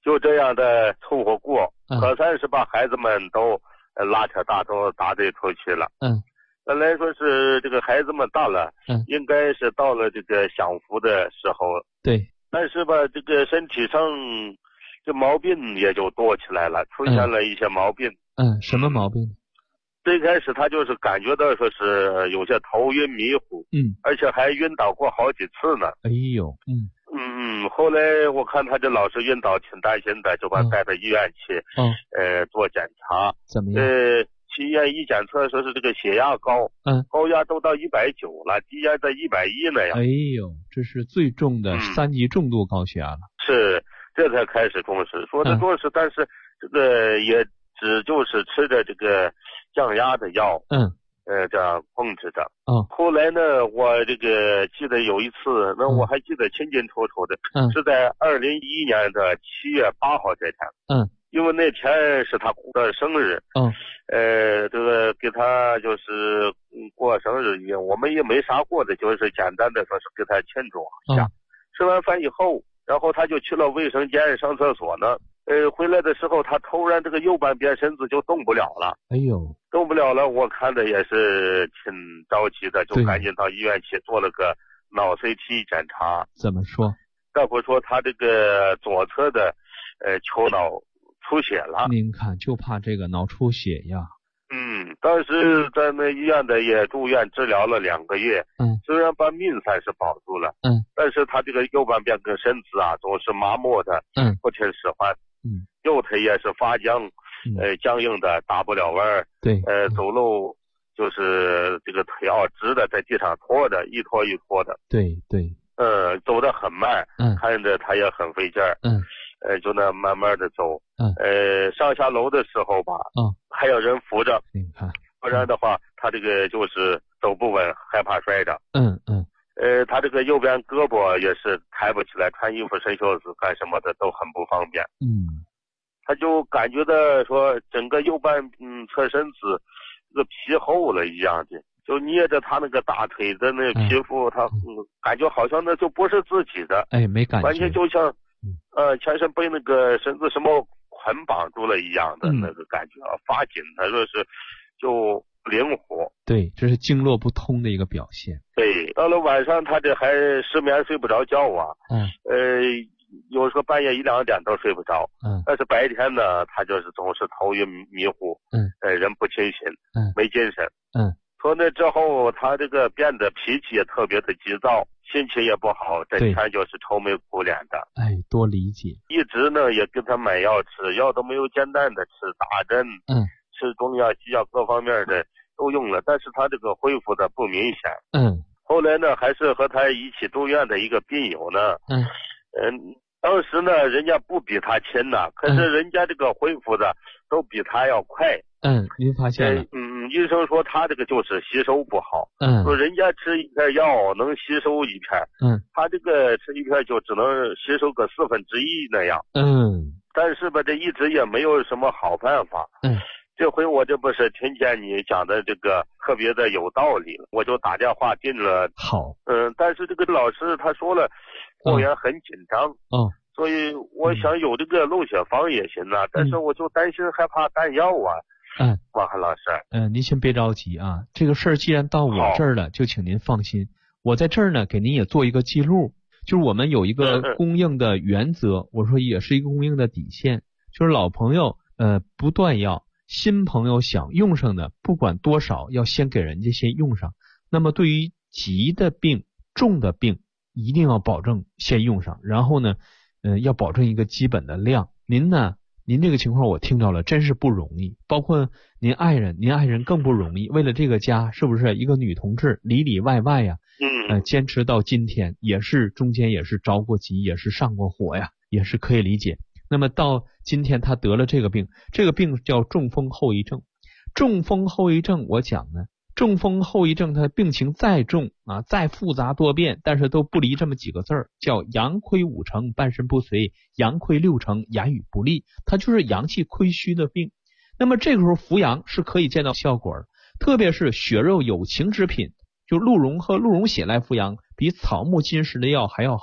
就这样的凑合过，可算是把孩子们都拉扯大都打队出去了。本来说是这个孩子们大了，应该是到了这个享福的时候。 对。 但是吧，这个身体上这毛病也就多起来了，出现了一些毛病。 什么毛病？ 最开始他就是感觉到说是有些头晕迷糊，而且还晕倒过好几次呢。 哎呦， 后来我看他这老是晕倒，挺担心的，就把他带到医院去，做检查。 怎么样？ 去医院一检测，说是这个血压高，高压都到190了，低压在110那样。 哎呦，这是最重的3级重度高血压了。 是，这才开始重视，说的重视，但是这个也只就是吃着这个降压的药，这样控制着。后来呢，我这个记得有一次，那我还记得清清楚楚的，是在2011年的7月8号这天。因为那天是他的生日，这个给他就是过生日，我们也没啥过的，就是简单的说是给他庆祝一下。吃完饭以后，然后他就去了卫生间上厕所呢。回来的时候，他突然这个右半边身子就动不了了。哎呦，动不了了，我看的也是挺着急的，就赶紧到医院去做了个脑 CT 检查。 怎么说？ 大夫说他这个左侧的球脑出血了。 您看，就怕这个脑出血呀。 当时在那医院的也住院治疗了2个月。虽然把命算是保住了。但是他这个右半边跟身子啊总是麻木的，不听使唤。右腿也是发僵，僵硬的打不了弯儿。 对。 走路就是这个腿要直的在地上拖的，一拖一拖的。 对对。 走得很慢。看着他也很费劲儿。就那慢慢的走。上下楼的时候吧，还有人扶着。你看，不然的话，他这个就是走不稳，害怕摔着。他这个右边胳膊也是抬不起来，穿衣服伸袖子干什么的都很不方便。他就感觉到说整个右半侧身子这个皮厚了一样的，就捏着他那个大腿的那皮肤，他感觉好像那就不是自己的。 没感觉， 完全就像全身被那个绳子什么捆绑住了一样的那个感觉，发紧，他说是就灵活。 对，这是经络不通的一个表现。 对，到了晚上他这还失眠睡不着觉啊。有时候半夜1、2点都睡不着。但是白天呢，他就是总是头晕迷糊。人不清醒。没精神。从那之后，他这个变得脾气也特别的急躁，心情也不好，整天就是愁眉苦脸的。 多理解。 一直呢也跟他买药吃，药都没有间断的吃，打针，吃中药西药各方面的都用了，但是他这个恢复的不明显。后来呢，还是和他一起住院的一个病友呢。当时呢人家不比他亲呢，可是人家这个恢复的都比他要快。 您发现了？ 医生说他这个就是吸收不好。说人家吃一片药能吸收一片，他这个吃一片就只能吸收个1/4那样。但是吧，这一直也没有什么好办法。这回我这不是听见你讲的这个特别的有道理了，我就打电话订了。 好。 但是这个老师他说了，货源很紧张。所以我想有这个漏血方也行啊，但是我就担心害怕弹药啊。王涵老师。 您先别着急啊，这个事儿既然到我这儿了，就请您放心。我在这儿呢，给您也做一个记录，就是我们有一个供应的原则，我说也是一个供应的底线，就是老朋友不断要，新朋友想用上的不管多少，要先给人家先用上。那么对于急的病、重的病，一定要保证先用上，然后呢要保证一个基本的量。您这个情况我听到了，真是不容易，包括您爱人更不容易，为了这个家，是不是一个女同志里里外外呀，坚持到今天，也是中间也是着过急，也是上过火呀，也是可以理解。那么到今天他得了这个病，这个病叫中风后遗症。中风后遗症我讲呢，中风后遗症它病情再重再复杂多变，但是都不离这么几个字儿，叫阳亏5成，半身不遂，阳亏6成，言语不利，它就是阳气亏虚的病。那么这个时候服阳是可以见到效果，特别是血肉有情之品，就鹿茸和鹿茸血来服阳，比草木金石的药还要好。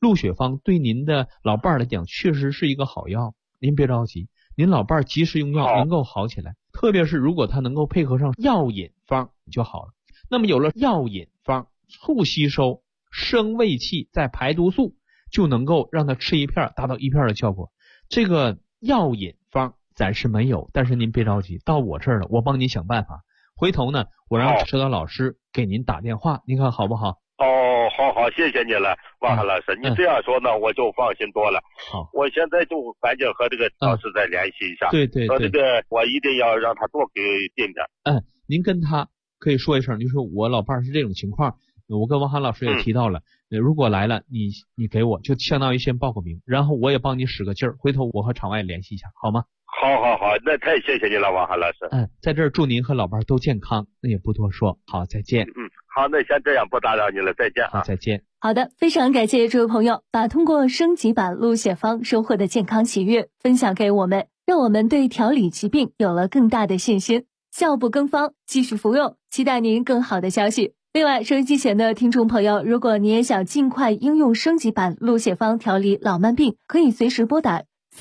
鹿血芳对您的老伴儿来讲确实是一个好药，您别着急，您老伴儿及时用药能够好起来，特别是如果他能够配合上药引方就好了。那么有了药引方，促吸收，生胃气，再排毒素，就能够让他吃一片达到一片的效果。这个药引方暂时没有，但是您别着急，到我这儿了，我帮您想办法。回头呢，我让指导老师给您打电话，您看好不好？ 好，谢谢你了，王涵老师，你这样说呢，我就放心多了。 好， 我现在就赶紧和这个老师再联系一下。 对，和这个我一定要让他多给进点。 您跟他可以说一声，就说我老伴儿是这种情况，我跟王涵老师也提到了，如果来了，你给我就相当于先报个名，然后我也帮你使个劲儿，回头我和场外联系一下，好吗？ 好，那太谢谢你了，王涵老师。 在这儿祝您和老伴儿都健康，那也不多说，好，再见。 好，那先这样，不打扰你了，再见。 好，再见。 好的，非常感谢这位朋友把通过升级版鹿血芳收获的健康喜悦分享给我们，让我们对调理疾病有了更大的信心。效不更方，继续服用，期待您更好的消息。另外，收音机前的听众朋友，如果你也想尽快应用升级版鹿血芳调理老慢病，可以随时拨打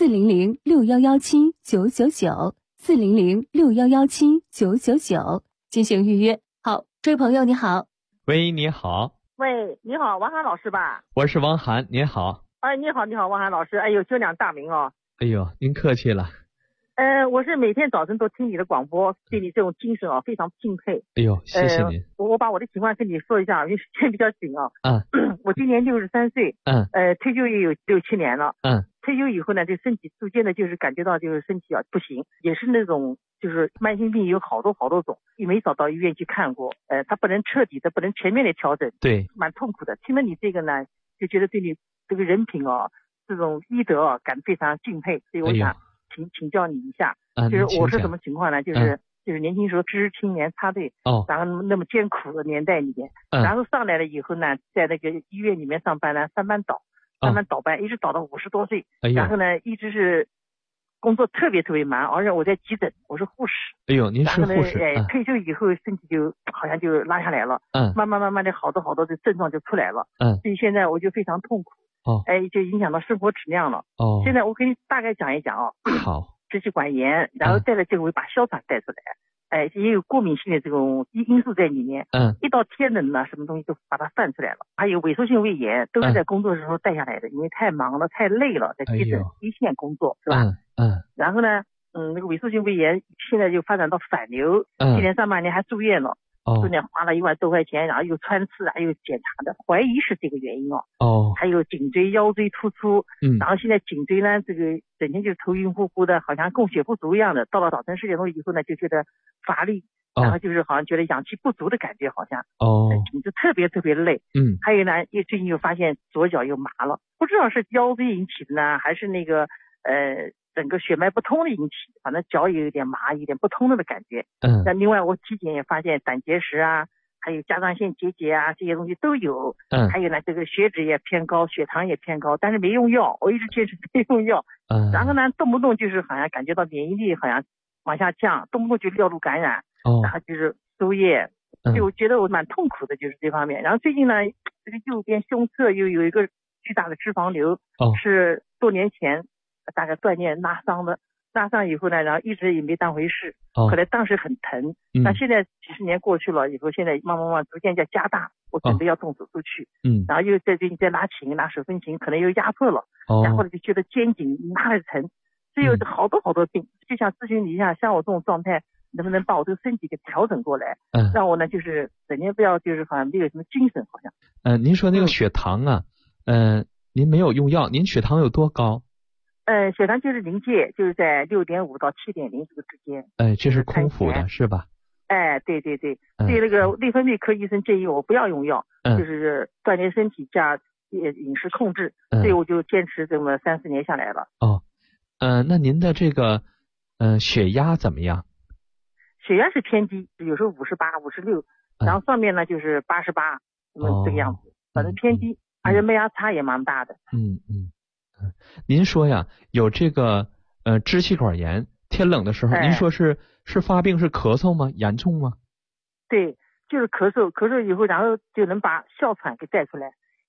400-6117-999，400-6117-999进行预约。好，这位朋友你好。 喂，你好。 喂，你好，王涵老师吧？ 我是王涵，您好。 你好，王涵老师。哎呦，久仰大名哦。 哎呦，您客气了。 我是每天早晨都听你的广播，对你这种精神非常敬佩。 哎呦，谢谢您。 我把我的情况跟你说一下，因为时间比较紧我今年63岁。退休也有6-7年了。退休以后呢，这身体逐渐的就是感觉到就是身体不行，也是那种就是慢性病有好多种，也没找到医院去看过。它不能彻底的，不能全面的调整。 对， 蛮痛苦的。听了你这个呢，就觉得对你这个人品这种医德感非常敬佩，所以我想请教你一下，就是我是什么情况呢？就是年轻时候知青年插队，然后那么艰苦的年代里面，然后上来了以后呢，在那个医院里面上班呢，三班倒班，一直倒到50多岁，然后呢一直是工作特别忙，而且我在急诊，我是护士。 哎呦，您是护士。 退休以后身体就好像就拉下来了，慢慢的好多的症状就出来了，所以现在我就非常痛苦。就影响到生活质量了。现在我给你大概讲一讲好。 支气管炎，然后再来这个我把哮喘带出来，也有过敏性的这种因素在里面。一到天冷呢，什么东西都把它泛出来了。还有萎缩性胃炎，都是在工作的时候带下来的，因为太忙了，太累了，在急诊一线工作，是吧？然后呢，那个萎缩性胃炎现在就发展到反流，今年上半年还住院了。中间花了1万多块钱，然后又穿刺又检查的，怀疑是这个原因还有颈椎腰椎突出，然后现在颈椎呢，这个整天就头晕乎乎的，好像供血不足一样的。到了早晨10点钟以后呢，就觉得乏力，然后就是好像觉得氧气不足的感觉，好像颈子特别累。还有呢，最近又发现左脚又麻了，不知道是腰椎引起的呢，还是那个整个血脉不通的引起，反正脚也有点麻，有点不通了的感觉。那另外我体检也发现胆结石还有甲状腺结节这些东西都有。还有呢，这个血脂也偏高，血糖也偏高，但是没用药，我一直坚持没用药。然后呢，动不动就是好像感觉到免疫力好像往下降，动不动就尿路感染，然后就是输液，就觉得我蛮痛苦的，就是这方面。然后最近呢，这个右边胸侧又有一个巨大的脂肪瘤，是多年前大概锻炼拉伤以后呢，然后一直也没当回事。后来当时很疼，那现在几十年过去了以后，现在慢慢逐渐在加大，我准备要动手术去。然后又最近在拉手风琴，可能又压迫了，然后就觉得肩颈拉得疼，所以有好多病，就想咨询你一下，像我这种状态能不能把我这个身体给调整过来，让我呢就是整天不要就是好像没有什么精神好像。 您说那个血糖您没有用药，您血糖有多高？ 血糖就是临界，就是在6.5到7.0这个之间。 这是空腹的是吧？ 对，对那个内分泌科医生建议我不要用药，就是锻炼身体加饮食控制，所以我就坚持这么3-4年下来了。 那您的这个血压怎么样？ 血压是偏低，有时候58、56，然后上面呢就是88，这个样子，反正偏低，而且脉压差也蛮大的。 您说呀，有这个支气管炎，天冷的时候，您说是发病是咳嗽吗？严重吗？ 对，就是咳嗽以后，然后就能把哮喘给带出来，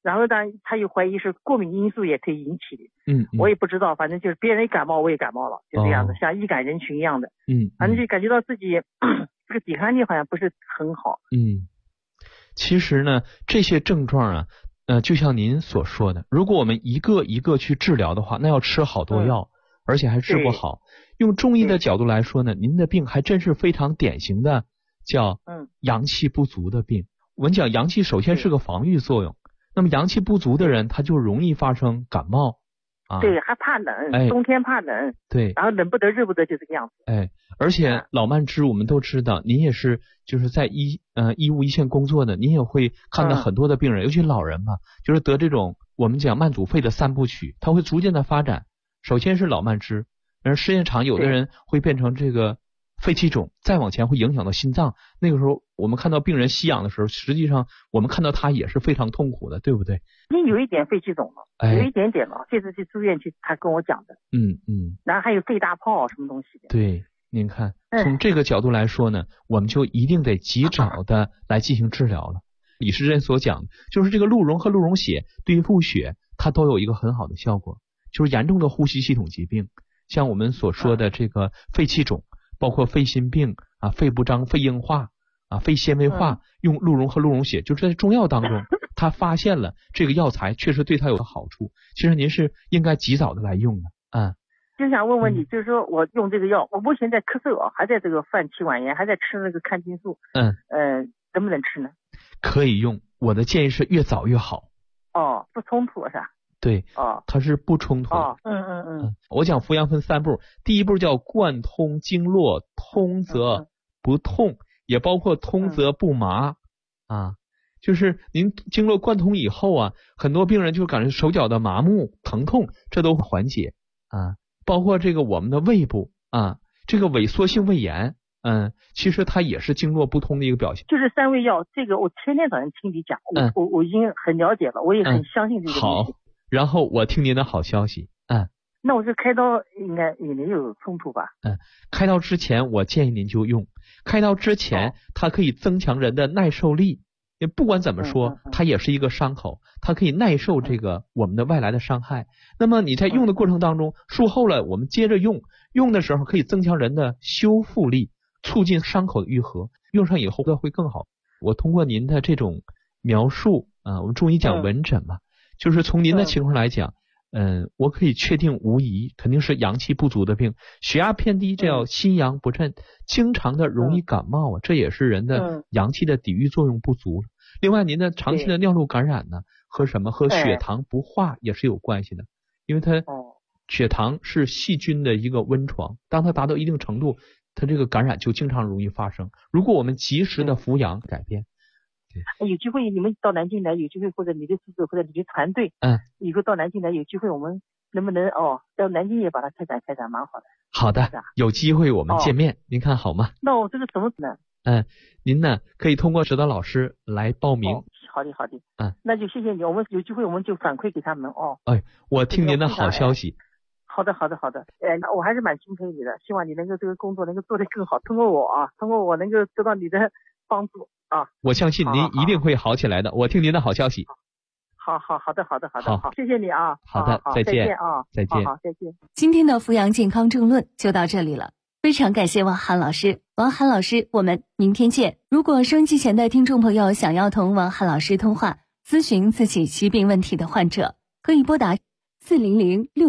然后他又怀疑是过敏因素也可以引起的。我也不知道，反正就是别人一感冒我也感冒了，就这样子，像易感人群一样的。反正就感觉到自己这个抵抗力好像不是很好。 其实呢，这些症状啊，就像您所说的，如果我们一个一个去治疗的话，那要吃好多药，而且还治不好。用中医的角度来说呢，您的病还真是非常典型的叫阳气不足的病。我们讲阳气首先是个防御作用，那么阳气不足的人他就容易发生感冒啊。 对，还怕冷，冬天怕冷。对，然后冷不得热不得就这个样子。 而且老慢支我们都知道，您也是就是在医务一线工作的，您也会看到很多的病人，尤其老人嘛，就是得这种我们讲慢阻肺的三部曲，它会逐渐的发展。首先是老慢支，而时间长有的人会变成这个肺气肿，再往前会影响到心脏。那个时候我们看到病人吸氧的时候，实际上我们看到他也是非常痛苦的，对不对？ 你有一点肺气肿了，有一点点了，这次去住院去他跟我讲的。然后还有肺大泡什么东西的。 对，您看从这个角度来说呢，我们就一定得及早的来进行治疗了。李时珍所讲的就是这个鹿茸和鹿茸血对于复血它都有一个很好的效果，就是严重的呼吸系统疾病，像我们所说的这个肺气肿，包括肺心病啊、肺不张、肺硬化啊、肺纤维化，用鹿茸和鹿茸血，就是在中药当中他发现了这个药材确实对他有好处，其实您是应该及早的来用的。 就想问问你，就是说我用这个药，我目前在咳嗽还在这个犯气管炎，还在吃那个抗菌素，能不能吃呢？ 可以用，我的建议是越早越好。 不冲突是吧？ 对，它是不冲突。我讲服药分3步，第一步叫贯通经络，通则不痛，也包括通则不麻就是您经络贯通以后啊，很多病人就感觉手脚的麻木、疼痛，这都缓解包括这个我们的胃部这个萎缩性胃炎，其实它也是经络不通的一个表现。 就是3味药，这个我天天早上听你讲，我已经很了解了，我也很相信这个东西。 好，然后我听您的好消息。 那我这开刀应该也没有冲突吧？ 开刀之前我建议您就用，开刀之前它可以增强人的耐受力。不管怎么说，它也是一个伤口，它可以耐受这个我们的外来的伤害。那么你在用的过程当中，术后了我们接着用的时候可以增强人的修复力，促进伤口的愈合，用上以后会更好。我通过您的这种描述我们中医讲闻诊嘛，就是从您的情况来讲，我可以确定无疑肯定是阳气不足的病，血压偏低，这叫心阳不振，经常的容易感冒这也是人的阳气的抵御作用不足。另外您的长期的尿路感染呢，和血糖不化也是有关系的，因为它血糖是细菌的一个温床，当它达到一定程度，它这个感染就经常容易发生。如果我们及时的服养改变， 有机会你们到南京来，有机会或者你的助手或者你的团队以后到南京来，有机会我们能不能到南京也把它开展，蛮好的。 好的，有机会我们见面，您看好吗？ 那我这个怎么呢？ 您呢可以通过指导老师来报名。 好的。那就谢谢你，我们有机会我们就反馈给他们我听您的好消息。 好的。我还是蛮钦佩你的，希望你能够这个工作能够做得更好，通过我能够得到你的帮助我相信您一定会好起来的，我听您的好消息。 好的，谢谢你好的，再见再见。 好，再见。 今天的扶阳健康政论就到这里了，非常感谢王涵老师。王涵老师，我们明天见。如果收音机前的听众朋友想要同王涵老师通话，咨询自己疾病问题的患者，可以拨打400-6